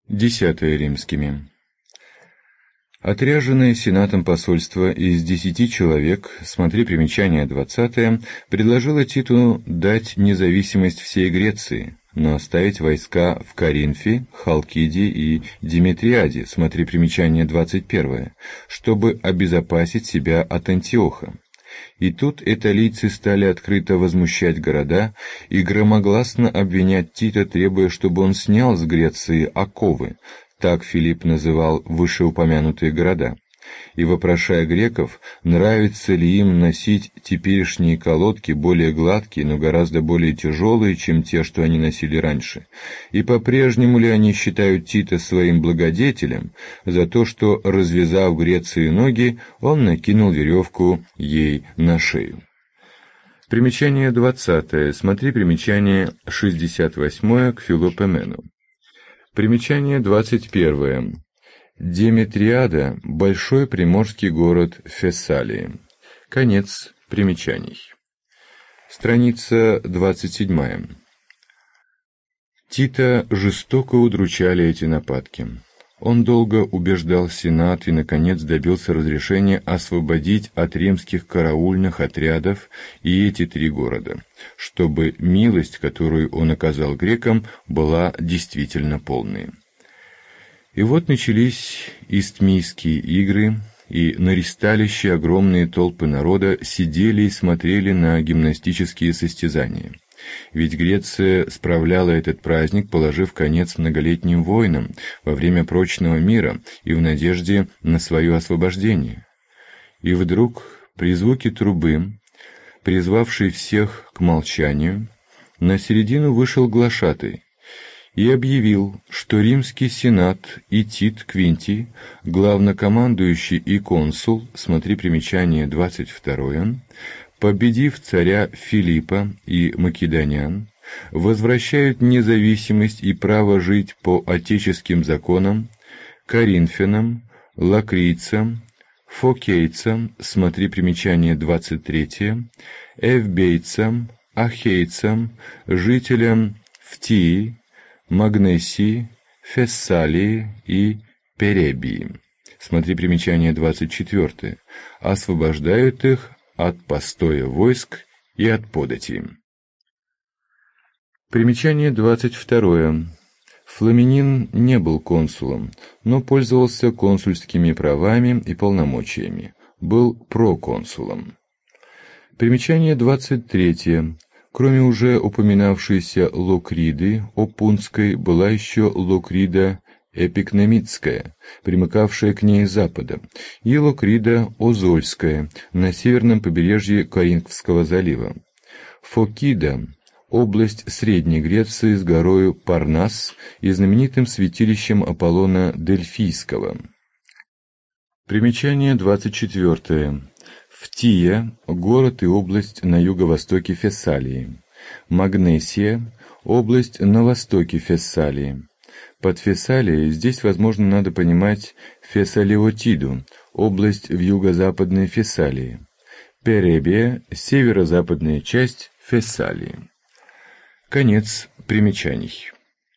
Десятое римскими. Отряженное сенатом посольство из 10 человек, смотри примечание 20, предложило Титу дать независимость всей Греции, но оставить войска в Коринфе, Халкиде и Димитриаде, смотри примечание 21, чтобы обезопасить себя от Антиоха. И тут италийцы стали открыто возмущать города и громогласно обвинять Тита, требуя, чтобы он снял с Греции оковы, так Филипп называл вышеупомянутые города, и вопрошая греков, нравится ли им носить теперешние колодки, более гладкие, но гораздо более тяжелые, чем те, что они носили раньше, и по-прежнему ли они считают Тита своим благодетелем за то, что, развязав Греции ноги, он накинул веревку ей на шею. Примечание 20. Смотри примечание 68 к Филопомену. Примечание 21. Димитриада – большой приморский город Фессалии. Конец примечаний. Страница 27. Тита жестоко удручали эти нападки. Он долго убеждал Сенат и, наконец, добился разрешения освободить от римских караульных отрядов и эти 3 города, чтобы милость, которую он оказал грекам, была действительно полной. И вот начались Истмийские игры, и на ристалище огромные толпы народа сидели и смотрели на гимнастические состязания. Ведь Греция справляла этот праздник, положив конец многолетним войнам во время прочного мира и в надежде на свое освобождение. И вдруг, при звуке трубы, призвавшей всех к молчанию, на середину вышел глашатай и объявил, что римский сенат и Тит Квинтий, главнокомандующий и консул, смотри примечание 22, победив царя Филиппа и македонян, возвращают независимость и право жить по отеческим законам коринфянам, лакрийцам, фокейцам, смотри примечание 23, эвбейцам, ахейцам, жителям Фтии, Магнесии, Фессалии и Перебии, смотри примечание 24, освобождают их от постоя войск и от подати. Примечание 22. Фламинин не был консулом, но пользовался консульскими правами и полномочиями, был проконсулом. Примечание 23. Кроме уже упоминавшейся Локриды Опунской была еще Локрида Эпикномитская, примыкавшая к ней с запада, и Локрида Озольская на северном побережье Коринфского залива. Фокида – область Средней Греции с горою Парнас и знаменитым святилищем Аполлона Дельфийского. Примечание 24. Фтия – город и область на юго-востоке Фессалии. Магнесия – область на востоке Фессалии. Под Фессалией здесь, возможно, надо понимать Фессалиотиду, область в юго-западной Фессалии. Перебия – северо-западная часть Фессалии. Конец примечаний.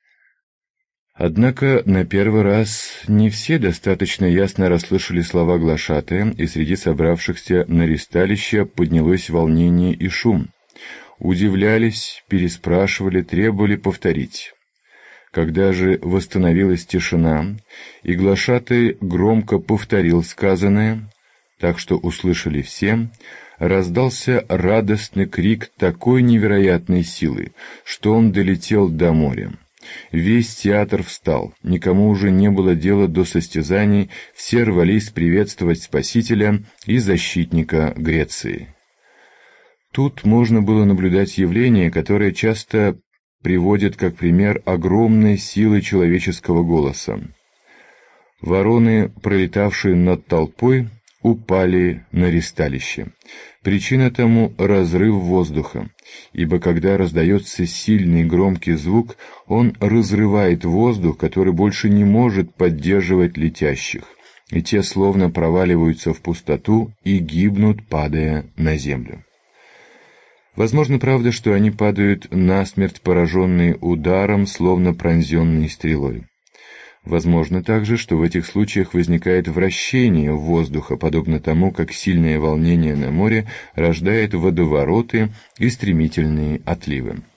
Однако на первый раз не все достаточно ясно расслышали слова глашатая, и среди собравшихся на ристалище поднялось волнение и шум. Удивлялись, переспрашивали, требовали повторить. Когда же восстановилась тишина, и глашатай громко повторил сказанное, так что услышали все, раздался радостный крик такой невероятной силы, что он долетел до моря. Весь театр встал, никому уже не было дела до состязаний, все рвались приветствовать спасителя и защитника Греции. Тут можно было наблюдать явление, которое часто приводит как пример огромной силы человеческого голоса. Вороны, пролетавшие над толпой, упали на ристалище. Причина тому — разрыв воздуха, ибо когда раздается сильный громкий звук, он разрывает воздух, который больше не может поддерживать летящих, и те словно проваливаются в пустоту и гибнут, падая на землю. Возможно, правда, что они падают насмерть, пораженные ударом, словно пронзенные стрелой. Возможно также, что в этих случаях возникает вращение воздуха, подобно тому, как сильное волнение на море рождает водовороты и стремительные отливы.